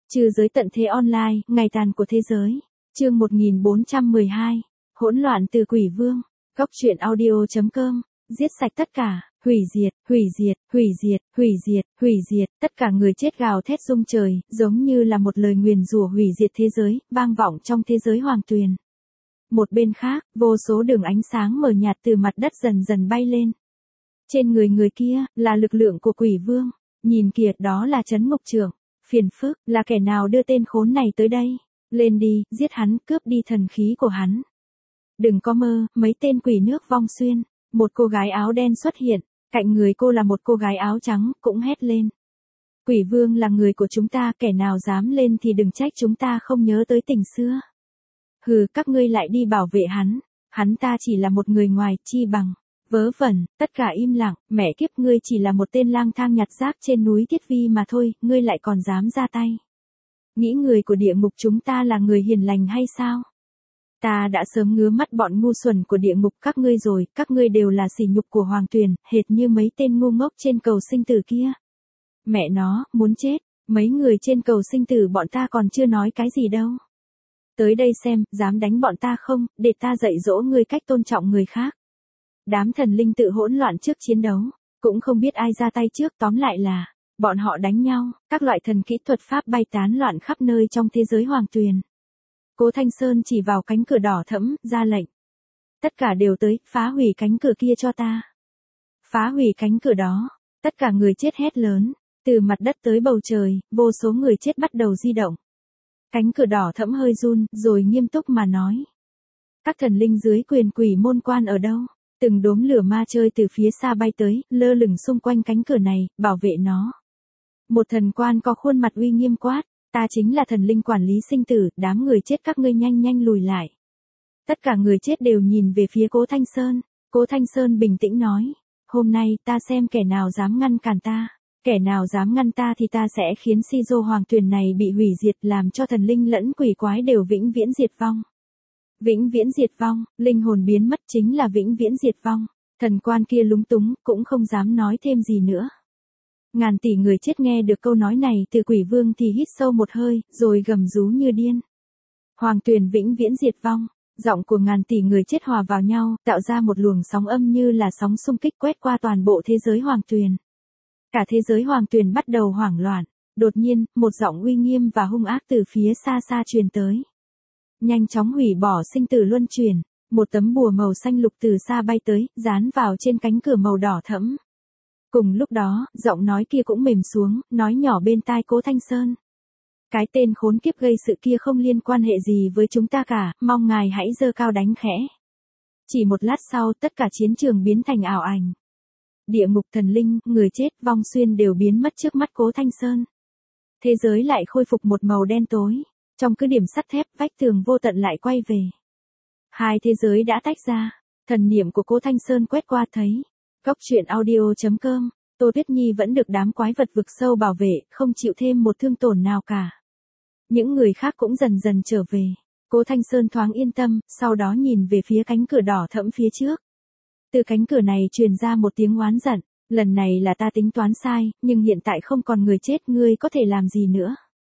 Trừ giới tận thế online, ngày tàn của thế giới. Chương 1412. Hỗn loạn từ quỷ vương. Góc truyện audio.com. Giết sạch tất cả, hủy diệt, hủy diệt, hủy diệt, hủy diệt, hủy diệt, tất cả người chết gào thét rung trời, giống như là một lời nguyền rủa hủy diệt thế giới, vang vọng trong thế giới hoàng tuyền. Một bên khác, vô số đường ánh sáng mờ nhạt từ mặt đất dần dần bay lên. Trên người kia, là lực lượng của quỷ vương. Nhìn kìa, đó là trấn ngục trưởng. Phiền phức, là kẻ nào đưa tên khốn này tới đây? Lên đi, giết hắn, cướp đi thần khí của hắn. Đừng có mơ, mấy tên quỷ nước vong xuyên. Một cô gái áo đen xuất hiện, cạnh người cô là một cô gái áo trắng, cũng hét lên. Quỷ vương là người của chúng ta, kẻ nào dám lên thì đừng trách chúng ta không nhớ tới tình xưa. Hừ, các ngươi lại đi bảo vệ hắn ta chỉ là một người ngoài, chi bằng. Vớ vẩn, tất cả im lặng, mẹ kiếp, ngươi chỉ là một tên lang thang nhặt rác trên núi Thiết Vi mà thôi, ngươi lại còn dám ra tay. Nghĩ người của địa ngục chúng ta là người hiền lành hay sao? Ta đã sớm ngứa mắt bọn ngu xuẩn của địa ngục các ngươi rồi, các ngươi đều là sỉ nhục của hoàng tuyền, hệt như mấy tên ngu ngốc trên cầu sinh tử kia. Mẹ nó, muốn chết, mấy người trên cầu sinh tử bọn ta còn chưa nói cái gì đâu. Tới đây xem, dám đánh bọn ta không, để ta dạy dỗ ngươi cách tôn trọng người khác. Đám thần linh tự hỗn loạn trước chiến đấu, cũng không biết ai ra tay trước, tóm lại là, bọn họ đánh nhau, các loại thần kỹ thuật pháp bay tán loạn khắp nơi trong thế giới hoàng tuyền. Cố Thanh Sơn chỉ vào cánh cửa đỏ thẫm, ra lệnh. Tất cả đều tới, phá hủy cánh cửa kia cho ta. Phá hủy cánh cửa đó, tất cả người chết hét lớn, từ mặt đất tới bầu trời, vô số người chết bắt đầu di động. Cánh cửa đỏ thẫm hơi run, rồi nghiêm túc mà nói. Các thần linh dưới quyền quỷ môn quan ở đâu? Từng đốm lửa ma chơi từ phía xa bay tới, lơ lửng xung quanh cánh cửa này, bảo vệ nó. Một thần quan có khuôn mặt uy nghiêm quát, ta chính là thần linh quản lý sinh tử, đám người chết các ngươi nhanh nhanh lùi lại. Tất cả người chết đều nhìn về phía Cố Thanh Sơn. Cố Thanh Sơn bình tĩnh nói, hôm nay ta xem kẻ nào dám ngăn cản ta. Kẻ nào dám ngăn ta thì ta sẽ khiến si dô hoàng tuyền này bị hủy diệt, làm cho thần linh lẫn quỷ quái đều vĩnh viễn diệt vong. Vĩnh viễn diệt vong, linh hồn biến mất chính là vĩnh viễn diệt vong. Thần quan kia lúng túng, cũng không dám nói thêm gì nữa. Ngàn tỷ người chết nghe được câu nói này từ quỷ vương thì hít sâu một hơi, rồi gầm rú như điên. Hoàng tuyền vĩnh viễn diệt vong, giọng của ngàn tỷ người chết hòa vào nhau, tạo ra một luồng sóng âm như là sóng xung kích quét qua toàn bộ thế giới hoàng tuyền. Cả thế giới hoàng tuyền bắt đầu hoảng loạn, đột nhiên, một giọng uy nghiêm và hung ác từ phía xa xa truyền tới. Nhanh chóng hủy bỏ sinh tử luân chuyển, một tấm bùa màu xanh lục từ xa bay tới, dán vào trên cánh cửa màu đỏ thẫm. Cùng lúc đó, giọng nói kia cũng mềm xuống, nói nhỏ bên tai Cố Thanh Sơn. Cái tên khốn kiếp gây sự kia không liên quan hệ gì với chúng ta cả, mong ngài hãy giơ cao đánh khẽ. Chỉ một lát sau, tất cả chiến trường biến thành ảo ảnh. Địa ngục, thần linh, người chết, vong xuyên đều biến mất trước mắt Cố Thanh Sơn. Thế giới lại khôi phục một màu đen tối. Trong cứ điểm sắt thép, vách tường vô tận lại quay về. Hai thế giới đã tách ra. Thần niệm của Cố Thanh Sơn quét qua thấy. Góc truyện audio.com. Tô Tuyết Nhi vẫn được đám quái vật vực sâu bảo vệ, không chịu thêm một thương tổn nào cả. Những người khác cũng dần dần trở về. Cố Thanh Sơn thoáng yên tâm, sau đó nhìn về phía cánh cửa đỏ thẫm phía trước. Từ cánh cửa này truyền ra một tiếng oán giận. Lần này là ta tính toán sai, nhưng hiện tại không còn người chết, ngươi có thể làm gì nữa?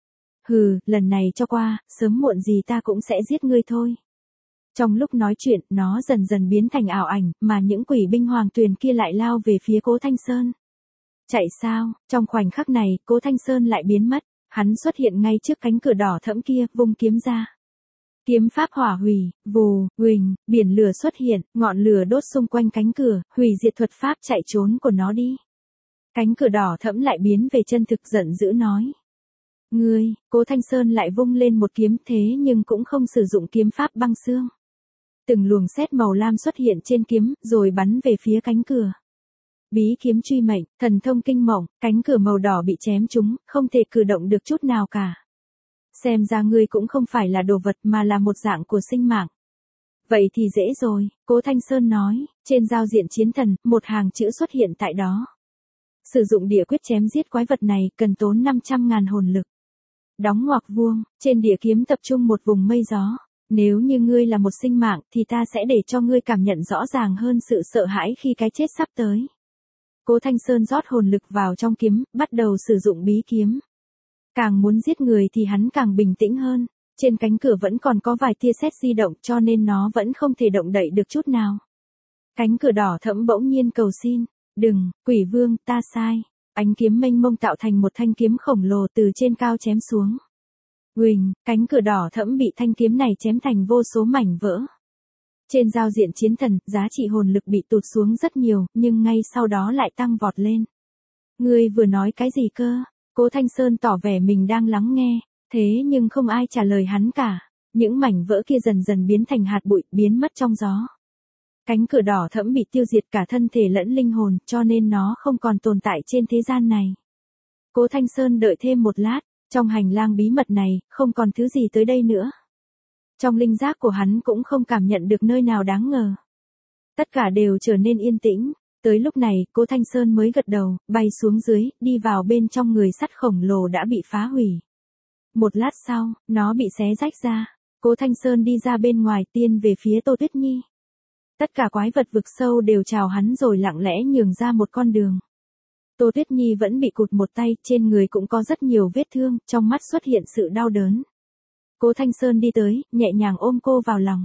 Hừ, lần này cho qua, sớm muộn gì ta cũng sẽ giết ngươi thôi. Trong lúc nói chuyện, nó dần dần biến thành ảo ảnh, mà những quỷ binh hoàng tuyền kia lại lao về phía Cố Thanh Sơn. Chạy sao? Trong khoảnh khắc này, Cố Thanh Sơn lại biến mất. Hắn xuất hiện ngay trước cánh cửa đỏ thẫm kia, vung kiếm ra. Kiếm pháp hỏa hủy, vù, huỳnh, biển lửa xuất hiện, ngọn lửa đốt xung quanh cánh cửa, hủy diệt thuật pháp chạy trốn của nó đi. Cánh cửa đỏ thẫm lại biến về chân thực, giận dữ nói. Ngươi, Cố Thanh Sơn lại vung lên một kiếm, thế nhưng cũng không sử dụng kiếm pháp băng xương. Từng luồng sét màu lam xuất hiện trên kiếm, rồi bắn về phía cánh cửa. Bí kiếm truy mệnh, thần thông kinh mộng, cánh cửa màu đỏ bị chém trúng, không thể cử động được chút nào cả. Xem ra ngươi cũng không phải là đồ vật mà là một dạng của sinh mạng. Vậy thì dễ rồi, Cố Thanh Sơn nói, trên giao diện chiến thần, một hàng chữ xuất hiện tại đó. Sử dụng địa quyết chém giết quái vật này, cần tốn 500.000 hồn lực. Đóng ngoặc vuông, trên địa kiếm tập trung một vùng mây gió. Nếu như ngươi là một sinh mạng, thì ta sẽ để cho ngươi cảm nhận rõ ràng hơn sự sợ hãi khi cái chết sắp tới. Cố Thanh Sơn rót hồn lực vào trong kiếm, bắt đầu sử dụng bí kiếm. Càng muốn giết người thì hắn càng bình tĩnh hơn. Trên cánh cửa vẫn còn có vài tia sét di động cho nên nó vẫn không thể động đậy được chút nào. Cánh cửa đỏ thẫm bỗng nhiên cầu xin. Đừng, quỷ vương, ta sai. Ánh kiếm mênh mông tạo thành một thanh kiếm khổng lồ từ trên cao chém xuống. Huỳnh, cánh cửa đỏ thẫm bị thanh kiếm này chém thành vô số mảnh vỡ. Trên giao diện chiến thần, giá trị hồn lực bị tụt xuống rất nhiều, nhưng ngay sau đó lại tăng vọt lên. Ngươi vừa nói cái gì cơ? Cố Thanh Sơn tỏ vẻ mình đang lắng nghe, thế nhưng không ai trả lời hắn cả. Những mảnh vỡ kia dần dần biến thành hạt bụi, biến mất trong gió. Cánh cửa đỏ thẫm bị tiêu diệt cả thân thể lẫn linh hồn, cho nên nó không còn tồn tại trên thế gian này. Cố Thanh Sơn đợi thêm một lát, trong hành lang bí mật này, không còn thứ gì tới đây nữa. Trong linh giác của hắn cũng không cảm nhận được nơi nào đáng ngờ. Tất cả đều trở nên yên tĩnh. Tới lúc này, Cố Thanh Sơn mới gật đầu, bay xuống dưới, đi vào bên trong người sắt khổng lồ đã bị phá hủy. Một lát sau, nó bị xé rách ra. Cố Thanh Sơn đi ra bên ngoài tiên về phía Tô Tuyết Nhi. Tất cả quái vật vực sâu đều chào hắn rồi lặng lẽ nhường ra một con đường. Tô Tuyết Nhi vẫn bị cụt một tay, trên người cũng có rất nhiều vết thương, trong mắt xuất hiện sự đau đớn. Cố Thanh Sơn đi tới, nhẹ nhàng ôm cô vào lòng.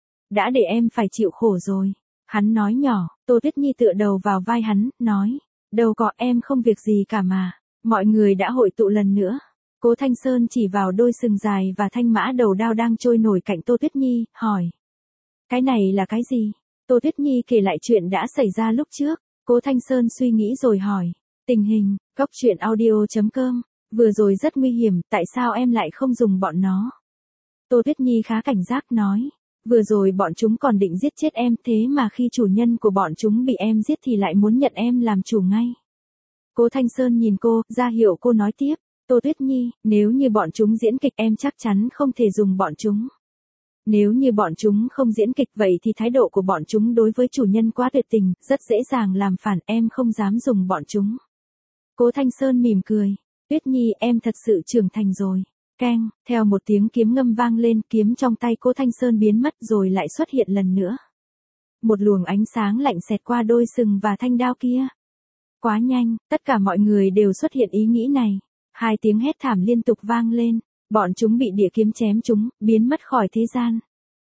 Đã để em phải chịu khổ rồi. Hắn nói nhỏ, Tô Tuyết Nhi tựa đầu vào vai hắn, nói. Đâu có, em không việc gì cả mà. Mọi người đã hội tụ lần nữa. Cố Thanh Sơn chỉ vào đôi sừng dài và thanh mã đầu đao đang trôi nổi cạnh Tô Tuyết Nhi, hỏi. Cái này là cái gì? Tô Tuyết Nhi kể lại chuyện đã xảy ra lúc trước. Cố Thanh Sơn suy nghĩ rồi hỏi. Tình hình, coctruyện.audio.com. Vừa rồi rất nguy hiểm, tại sao em lại không dùng bọn nó? Tô Tuyết Nhi khá cảnh giác nói. Vừa rồi bọn chúng còn định giết chết em, thế mà khi chủ nhân của bọn chúng bị em giết thì lại muốn nhận em làm chủ ngay. Cố Thanh Sơn nhìn cô, ra hiệu cô nói tiếp. Tô Tuyết Nhi, nếu như bọn chúng diễn kịch em chắc chắn không thể dùng bọn chúng. Nếu như bọn chúng không diễn kịch vậy thì thái độ của bọn chúng đối với chủ nhân quá tuyệt tình, rất dễ dàng làm phản, em không dám dùng bọn chúng. Cố Thanh Sơn mỉm cười. Tuyết Nhi, em thật sự trưởng thành rồi. Keng, theo một tiếng kiếm ngâm vang lên, kiếm trong tay Cố Thanh Sơn biến mất rồi lại xuất hiện lần nữa. Một luồng ánh sáng lạnh xẹt qua đôi sừng và thanh đao kia. Quá nhanh, tất cả mọi người đều xuất hiện ý nghĩ này. Hai tiếng hét thảm liên tục vang lên, bọn chúng bị địa kiếm chém chúng, biến mất khỏi thế gian.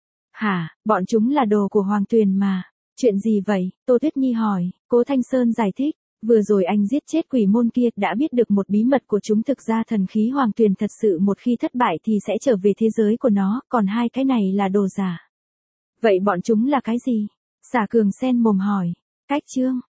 Hả, bọn chúng là đồ của Hoàng Tuyền mà. Chuyện gì vậy? Tô Tuyết Nhi hỏi. Cố Thanh Sơn giải thích. Vừa rồi anh giết chết quỷ môn kia, đã biết được một bí mật của chúng, thực ra thần khí Hoàng Tuyền thật sự một khi thất bại thì sẽ trở về thế giới của nó, còn hai cái này là đồ giả. Vậy bọn chúng là cái gì? Xả Cường sen mồm hỏi. Cách chương.